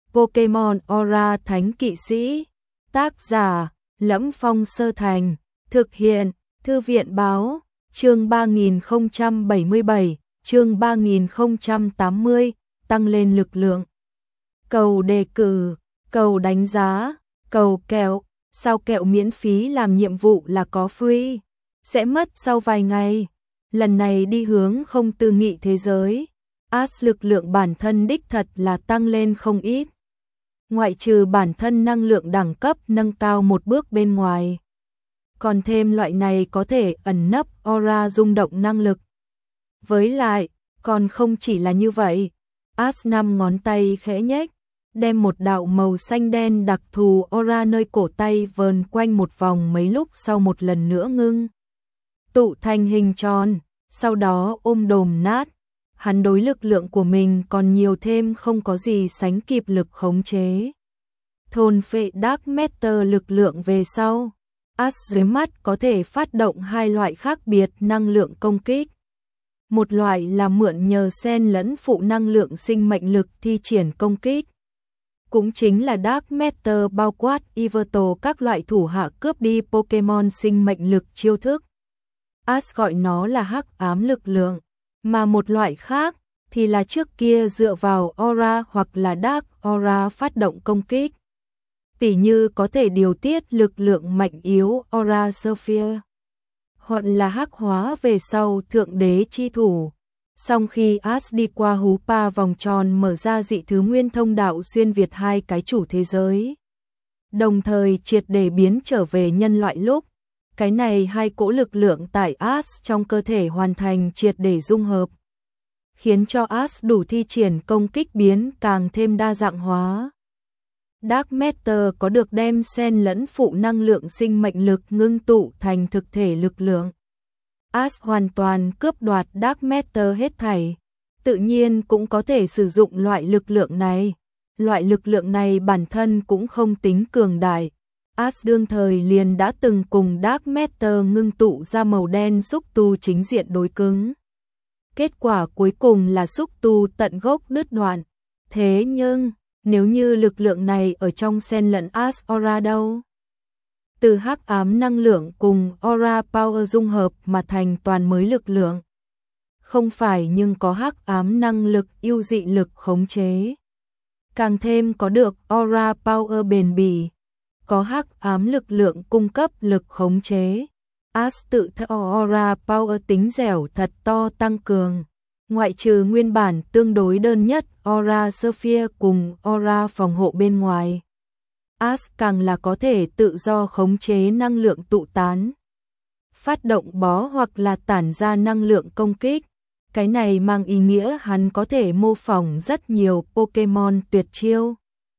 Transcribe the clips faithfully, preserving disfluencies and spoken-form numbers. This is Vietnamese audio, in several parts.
Pokemon Aura Thánh Kỵ Sĩ. Tác giả: Lẫm Phong Sơ Thành. Thực hiện: Thư viện báo. Chương ba nghìn không trăm bảy mươi bảy, chương ba nghìn không trăm tám mươi, tăng lên lực lượng. Cầu đề cử, cầu đánh giá, cầu kẹo. Sao kẹo miễn phí làm nhiệm vụ là có free? Sẽ mất sau vài ngày. Lần này đi hướng không tư nghị thế giới. Ash lực lượng bản thân đích thật là tăng lên không ít. Ngoại trừ bản thân năng lượng đẳng cấp nâng cao một bước bên ngoài. Còn thêm loại này có thể ẩn nấp aura rung động năng lực. Với lại, còn không chỉ là như vậy. Ash năm ngón tay khẽ nhếch, đem một đạo màu xanh đen đặc thù aura nơi cổ tay vờn quanh một vòng, mấy lúc sau một lần nữa ngưng tụ thành hình tròn, sau đó ôm đồm nát. Hắn đối lực lượng của mình còn nhiều thêm không có gì sánh kịp lực khống chế. Thôn phệ Dark Matter lực lượng về sau, Ash dưới mắt có thể phát động hai loại khác biệt năng lượng công kích. Một loại là mượn nhờ xen lẫn phụ năng lượng sinh mệnh lực thi triển công kích. Cũng chính là Dark Matter bao quát Yveltal các loại thủ hạ cướp đi Pokemon sinh mệnh lực chiêu thức. Ash gọi nó là hắc ám lực lượng. Mà một loại khác thì là trước kia dựa vào Aura hoặc là Dark Aura phát động công kích. Tỉ như có thể điều tiết lực lượng mạnh yếu Aura Sphere, hoặc là hắc hóa về sau thượng đế chi thủ. Song khi Ash đi qua hú pa vòng tròn mở ra dị thứ nguyên thông đạo xuyên việt hai cái chủ thế giới, đồng thời triệt để biến trở về nhân loại lúc, cái này hai cỗ lực lượng tại Ash trong cơ thể hoàn thành triệt để dung hợp, khiến cho Ash đủ thi triển công kích biến càng thêm đa dạng hóa. Dark Matter có được đem xen lẫn phụ năng lượng sinh mệnh lực ngưng tụ thành thực thể lực lượng. Ash hoàn toàn cướp đoạt Dark Matter hết thảy, tự nhiên cũng có thể sử dụng loại lực lượng này. Loại lực lượng này bản thân cũng không tính cường đại. Ash đương thời liền đã từng cùng Dark Matter ngưng tụ ra màu đen xúc tu chính diện đối cứng. Kết quả cuối cùng là xúc tu tận gốc đứt đoạn. Thế nhưng, nếu như lực lượng này ở trong xen lẫn Ash Aura đâu? Từ hắc ám năng lượng cùng Aura Power dung hợp mà thành toàn mới lực lượng. Không phải, nhưng có hắc ám năng lực yêu dị lực khống chế. Càng thêm có được Aura Power bền bỉ. Có hắc ám lực lượng cung cấp lực khống chế. Ash tự theo Aura Power tính dẻo thật to tăng cường. Ngoại trừ nguyên bản tương đối đơn nhất Aura Sphere cùng Aura phòng hộ bên ngoài, Ash càng là có thể tự do khống chế năng lượng tụ tán, phát động bó hoặc là tản ra năng lượng công kích. Cái này mang ý nghĩa hắn có thể mô phỏng rất nhiều Pokemon tuyệt chiêu.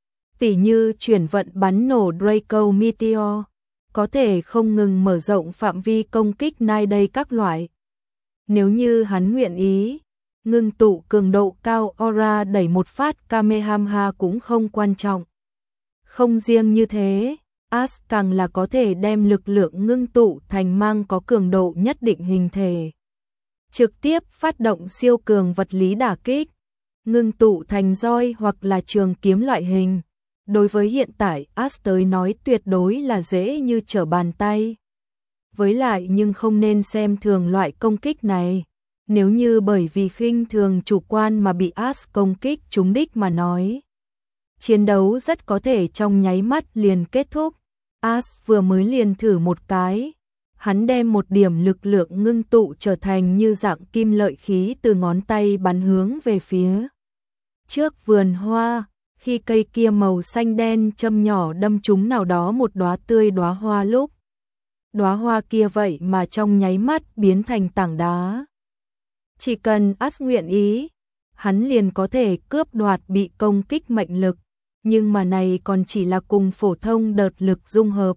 Tỉ như chuyển vận bắn nổ Draco Meteor, có thể không ngừng mở rộng phạm vi công kích nai đây các loại. Nếu như hắn nguyện ý, ngưng tụ cường độ cao Aura đẩy một phát Kamehameha cũng không quan trọng. Không riêng như thế, Ash càng là có thể đem lực lượng ngưng tụ thành mang có cường độ nhất định hình thể. Trực tiếp phát động siêu cường vật lý đả kích, ngưng tụ thành roi hoặc là trường kiếm loại hình. Đối với hiện tại Ash tới nói tuyệt đối là dễ như trở bàn tay. Với lại nhưng không nên xem thường loại công kích này. Nếu như bởi vì khinh thường chủ quan mà bị Ash công kích trúng đích mà nói, chiến đấu rất có thể trong nháy mắt liền kết thúc. Ash vừa mới liền thử một cái, hắn đem một điểm lực lượng ngưng tụ trở thành như dạng kim lợi khí từ ngón tay bắn hướng về phía trước vườn hoa. Khi cây kia màu xanh đen châm nhỏ đâm trúng nào đó một đóa tươi đóa hoa lúc, đóa hoa kia vậy mà trong nháy mắt biến thành tảng đá. Chỉ cần Ash nguyện ý, hắn liền có thể cướp đoạt bị công kích mệnh lực, nhưng mà này còn chỉ là cùng phổ thông đợt lực dung hợp.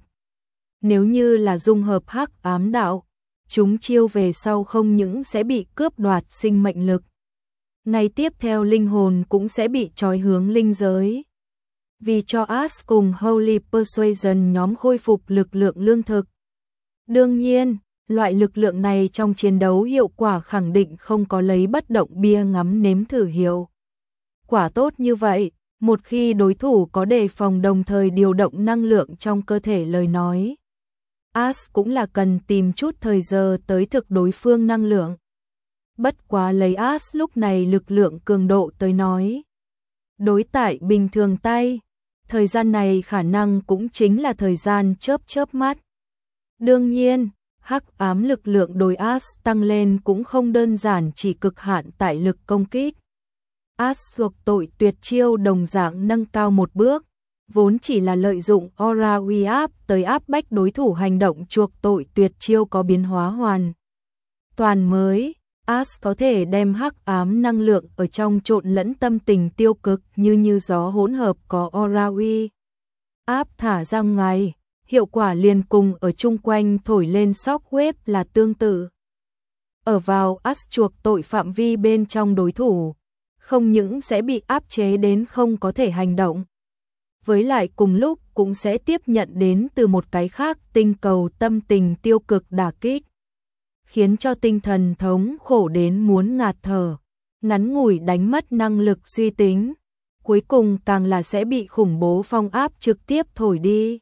Nếu như là dung hợp hắc ám đạo, chúng chiêu về sau không những sẽ bị cướp đoạt sinh mệnh lực, ngay tiếp theo linh hồn cũng sẽ bị trói hướng linh giới. Vì cho Ash cùng Holy Persuasion nhóm khôi phục lực lượng lương thực. Đương nhiên, loại lực lượng này trong chiến đấu hiệu quả khẳng định không có lấy bất động bia ngắm nếm thử hiệu quả tốt như vậy. Một khi đối thủ có đề phòng đồng thời điều động năng lượng trong cơ thể lời nói, Ash cũng là cần tìm chút thời giờ tới thực đối phương năng lượng. Bất quá lấy Ash lúc này lực lượng cường độ tới nói, đối tại bình thường tay, thời gian này khả năng cũng chính là thời gian chớp chớp mắt. Đương nhiên, hắc ám lực lượng đối Ash tăng lên cũng không đơn giản chỉ cực hạn tại lực công kích. Ash chuộc tội tuyệt chiêu đồng dạng nâng cao một bước, vốn chỉ là lợi dụng aura uy áp tới áp bách đối thủ, hành động chuộc tội tuyệt chiêu có biến hóa hoàn toàn mới. Ash có thể đem hắc ám năng lượng ở trong trộn lẫn tâm tình tiêu cực như như gió hỗn hợp có aura uy áp thả ra ngoài, hiệu quả liền cùng ở chung quanh thổi lên shockwave là tương tự. Ở vào Ash chuộc tội phạm vi bên trong đối thủ, không những sẽ bị áp chế đến không có thể hành động, với lại cùng lúc cũng sẽ tiếp nhận đến từ một cái khác tinh cầu tâm tình tiêu cực đả kích, khiến cho tinh thần thống khổ đến muốn ngạt thở, ngắn ngủi đánh mất năng lực suy tính, cuối cùng càng là sẽ bị khủng bố phong áp trực tiếp thổi đi.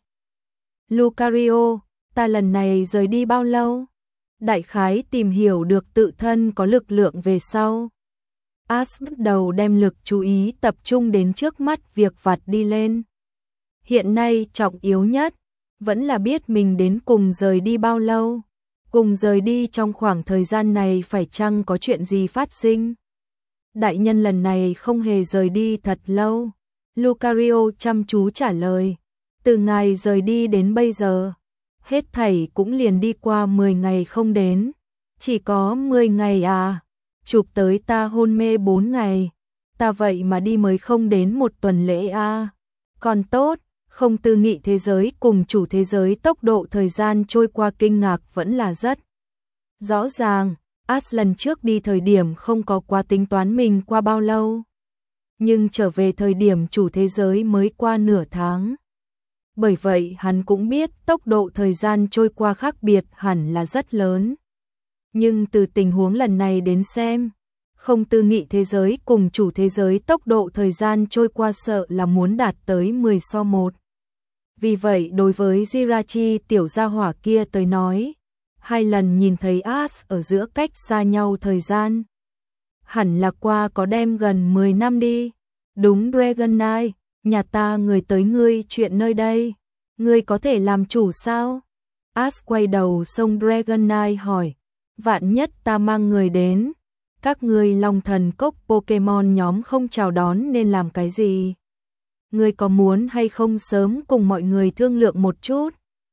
Lucario, ta lần này rời đi bao lâu? Đại khái tìm hiểu được tự thân có lực lượng về sau, Ash bắt đầu đem lực chú ý tập trung đến trước mắt việc vặt đi lên. Hiện nay trọng yếu nhất vẫn là biết mình đến cùng rời đi bao lâu, cùng rời đi trong khoảng thời gian này phải chăng có chuyện gì phát sinh. Đại nhân lần này không hề rời đi thật lâu, Lucario chăm chú trả lời. Từ ngày rời đi đến bây giờ, hết thảy cũng liền đi qua mười ngày không đến. Chỉ có mười ngày à? Chụp tới ta hôn mê bốn ngày, ta vậy mà đi mới không đến một tuần lễ à? Còn tốt, không tư nghị thế giới cùng chủ thế giới tốc độ thời gian trôi qua kinh ngạc vẫn là rất rõ ràng. Ash lần trước đi thời điểm không có quá tính toán mình qua bao lâu, nhưng trở về thời điểm chủ thế giới mới qua nửa tháng. Bởi vậy hắn cũng biết tốc độ thời gian trôi qua khác biệt hẳn là rất lớn. Nhưng từ tình huống lần này đến xem, không tư nghị thế giới cùng chủ thế giới tốc độ thời gian trôi qua sợ là muốn đạt tới mười so một. Vì vậy đối với Jirachi tiểu gia hỏa kia tới nói, hai lần nhìn thấy Ash ở giữa cách xa nhau thời gian, hẳn là qua có đem gần mười năm đi. Đúng Dragon Knight, nhà ta người tới ngươi chuyện nơi đây, ngươi có thể làm chủ sao? Ash quay đầu xông Dragon Knight hỏi, vạn nhất ta mang người đến, các ngươi Long Thần Cốc Pokemon nhóm không chào đón nên làm cái gì? Ngươi có muốn hay không sớm cùng mọi người thương lượng một chút?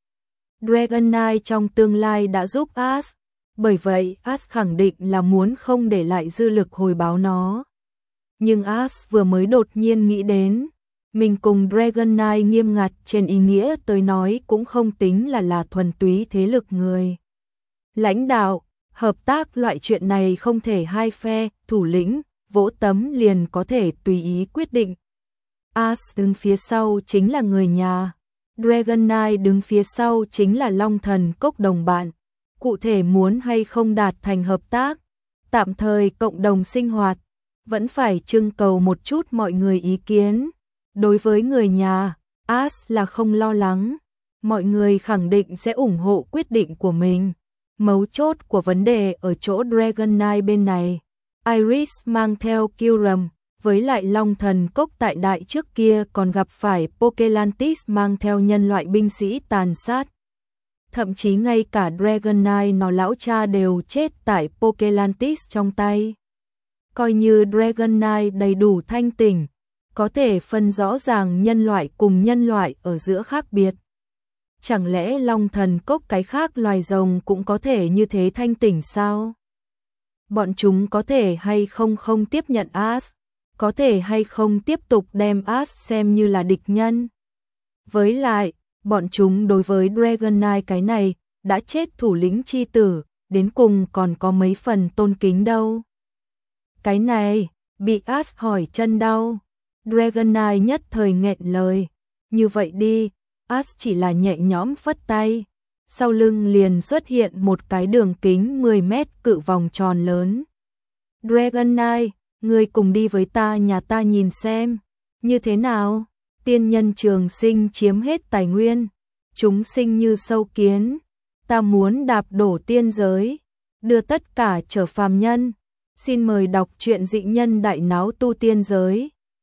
Dragon Knight trong tương lai đã giúp Ash, bởi vậy Ash khẳng định là muốn không để lại dư lực hồi báo nó. Nhưng Ash vừa mới đột nhiên nghĩ đến, mình cùng Dragon Knight nghiêm ngặt trên ý nghĩa tới nói cũng không tính là là thuần túy thế lực người lãnh đạo, hợp tác loại chuyện này không thể hai phe, thủ lĩnh, vỗ tấm liền có thể tùy ý quyết định. Ash đứng phía sau chính là người nhà, Dragon Knight đứng phía sau chính là Long Thần Cốc đồng bạn. Cụ thể muốn hay không đạt thành hợp tác, tạm thời cộng đồng sinh hoạt, vẫn phải trưng cầu một chút mọi người ý kiến. Đối với người nhà, Ash là không lo lắng, mọi người khẳng định sẽ ủng hộ quyết định của mình. Mấu chốt của vấn đề ở chỗ Dragon Knight bên này, Iris mang theo Kyurem, với lại Long Thần Cốc tại đại trước kia còn gặp phải Pokelantis mang theo nhân loại binh sĩ tàn sát. Thậm chí ngay cả Dragon Knight nó lão cha đều chết tại Pokelantis trong tay. Coi như Dragon Knight đầy đủ thanh tỉnh, có thể phân rõ ràng nhân loại cùng nhân loại ở giữa khác biệt. Chẳng lẽ Long Thần Cốc cái khác loài rồng cũng có thể như thế thanh tỉnh sao? Bọn chúng có thể hay không không tiếp nhận Ash, có thể hay không tiếp tục đem Ash xem như là địch nhân. Với lại, bọn chúng đối với Dragon Knight cái này, đã chết thủ lĩnh chi tử, đến cùng còn có mấy phần tôn kính đâu. Cái này, bị Ash hỏi chân đau, Dragon Knight nhất thời nghẹn lời. Như vậy đi, Ash chỉ là nhẹ nhõm phất tay, sau lưng liền xuất hiện một cái đường kính mười mét cự vòng tròn lớn. Dragon Knight, ngươi cùng đi với ta nhà ta nhìn xem. Như thế nào? Tiên nhân trường sinh chiếm hết tài nguyên, chúng sinh như sâu kiến, ta muốn đạp đổ tiên giới, đưa tất cả trở phàm nhân. Xin mời đọc truyện Dị Nhân Đại Náo Tu Tiên Giới.